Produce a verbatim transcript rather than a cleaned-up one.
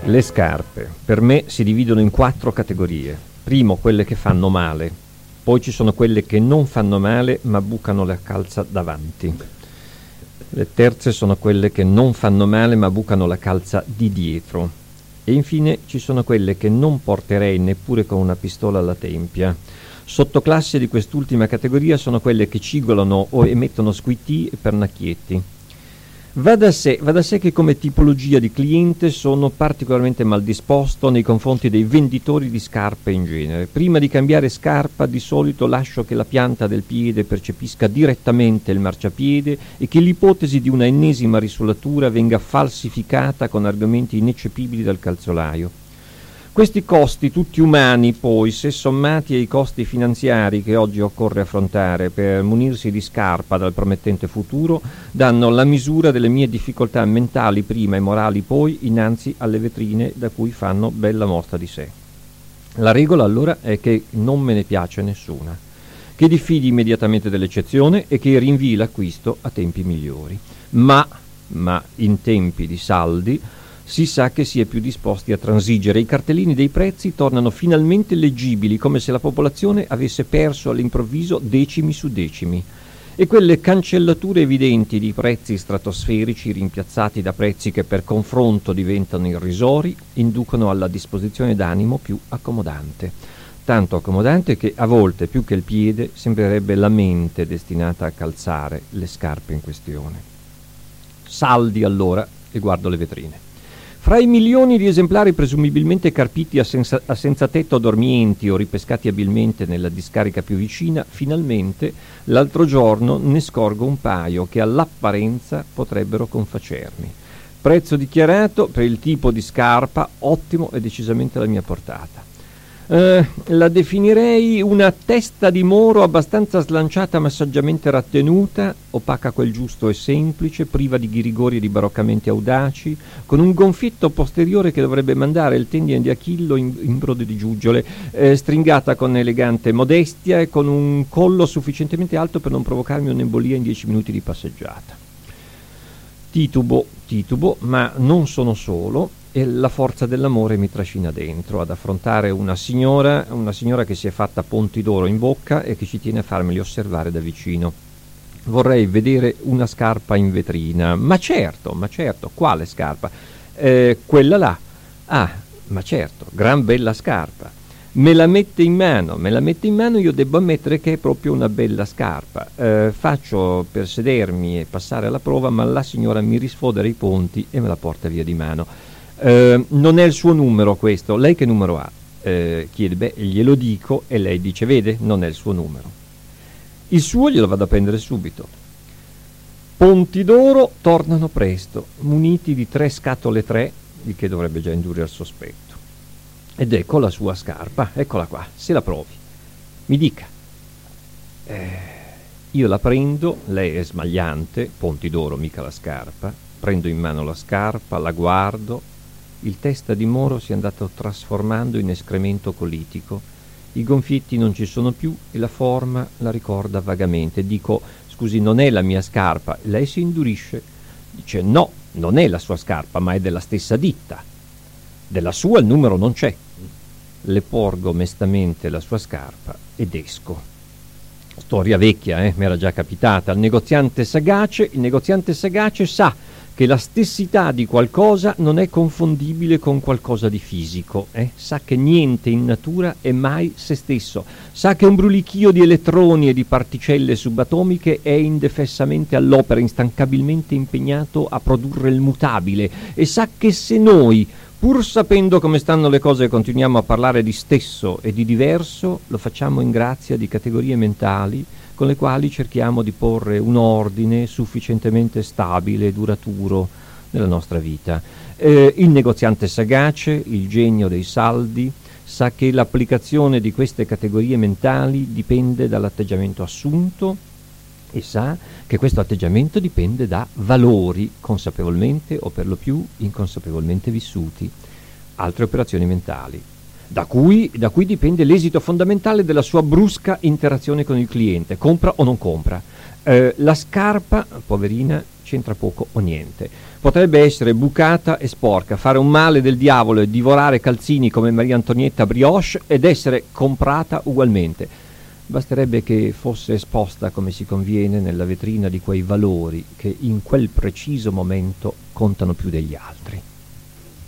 Le scarpe per me si dividono in quattro categorie. Primo, quelle che fanno male, poi ci sono quelle che non fanno male ma bucano la calza davanti. Le terze sono quelle che non fanno male ma bucano la calza di dietro. E infine ci sono quelle che non porterei neppure con una pistola alla tempia. Sottoclasse di quest'ultima categoria sono quelle che cigolano o emettono squittii e pernacchietti. Va da sé, va da sé che come tipologia di cliente sono particolarmente mal disposto nei confronti dei venditori di scarpe in genere. Prima di cambiare scarpa di solito lascio che la pianta del piede percepisca direttamente il marciapiede e che l'ipotesi di una ennesima risolatura venga falsificata con argomenti ineccepibili dal calzolaio. Questi costi, tutti umani, poi, se sommati ai costi finanziari che oggi occorre affrontare per munirsi di scarpa dal promettente futuro, danno la misura delle mie difficoltà mentali prima e morali poi innanzi alle vetrine da cui fanno bella mostra di sé. La regola allora è che non me ne piace nessuna, che diffidi immediatamente dell'eccezione e che rinvii l'acquisto a tempi migliori. Ma, ma in tempi di saldi, si sa che si è più disposti a transigere. I cartellini dei prezzi tornano finalmente leggibili, come se la popolazione avesse perso all'improvviso decimi su decimi. E quelle cancellature evidenti di prezzi stratosferici rimpiazzati da prezzi che per confronto diventano irrisori inducono alla disposizione d'animo più accomodante. Tanto accomodante che a volte, più che il piede, sembrerebbe la mente destinata a calzare le scarpe in questione. Saldi allora e guardo le vetrine. Fra i milioni di esemplari presumibilmente carpiti a, senza, a senza tetto dormienti o ripescati abilmente nella discarica più vicina, finalmente l'altro giorno ne scorgo un paio che all'apparenza potrebbero confacermi. Prezzo dichiarato per il tipo di scarpa, ottimo e decisamente alla mia portata. Eh, la definirei una testa di moro abbastanza slanciata ma saggiamente rattenuta, opaca quel giusto e semplice, priva di ghirigori e di baroccamenti audaci, con un gonfietto posteriore che dovrebbe mandare il tendine di Achillo in, in brodo di giuggiole, eh, stringata con elegante modestia e con un collo sufficientemente alto per non provocarmi un'embolia in dieci minuti di passeggiata. Titubo, titubo, ma non sono solo, e la forza dell'amore mi trascina dentro ad affrontare una signora, una signora che si è fatta ponti d'oro in bocca e che ci tiene a farmeli osservare da vicino. Vorrei vedere una scarpa in vetrina. Ma certo, ma certo, quale scarpa? Eh, quella là. Ah, ma certo, gran bella scarpa. Me la mette in mano, me la mette in mano, io devo ammettere che è proprio una bella scarpa. Eh, faccio per sedermi e passare alla prova, ma la signora mi risfodera i ponti e me la porta via di mano. Eh, non è il suo numero questo, lei che numero ha? Eh, chiede, beh, glielo dico e lei dice, vede, non è il suo numero. Il suo glielo vado a prendere subito. Ponti d'oro tornano presto, muniti di tre scatole tre, il che dovrebbe già indurre al sospetto. Ed ecco la sua scarpa, eccola qua, se la provi. Mi dica. Eh, io la prendo, lei è smagliante, Ponti d'oro, mica la scarpa, prendo in mano la scarpa, la guardo, il testa di moro si è andato trasformando in escremento colitico, i gonfietti non ci sono più e la forma la ricorda vagamente. Dico, scusi, non è la mia scarpa. Lei si indurisce, dice, no, non è la sua scarpa, ma è della stessa ditta. Della sua il numero non c'è. Le porgo mestamente la sua scarpa ed esco. Storia vecchia, eh, mi era già capitata. Il negoziante sagace, il negoziante sagace sa che la stessità di qualcosa non è confondibile con qualcosa di fisico, eh? Sa che niente in natura è mai se stesso, sa che un brulichio di elettroni e di particelle subatomiche è indefessamente all'opera, instancabilmente impegnato a produrre il mutabile, e sa che se noi, pur sapendo come stanno le cose, continuiamo a parlare di stesso e di diverso, lo facciamo in grazia di categorie mentali con le quali cerchiamo di porre un ordine sufficientemente stabile e duraturo nella nostra vita. Eh, il negoziante sagace, il genio dei saldi, sa che l'applicazione di queste categorie mentali dipende dall'atteggiamento assunto e sa che questo atteggiamento dipende da valori consapevolmente o per lo più inconsapevolmente vissuti. Altre operazioni mentali. da cui, da cui dipende l'esito fondamentale della sua brusca interazione con il cliente, compra o non compra. Eh, la scarpa, poverina, c'entra poco o niente. Potrebbe essere bucata e sporca, fare un male del diavolo e divorare calzini come Maria Antonietta Brioche ed essere comprata ugualmente. Basterebbe che fosse esposta come si conviene nella vetrina di quei valori che in quel preciso momento contano più degli altri.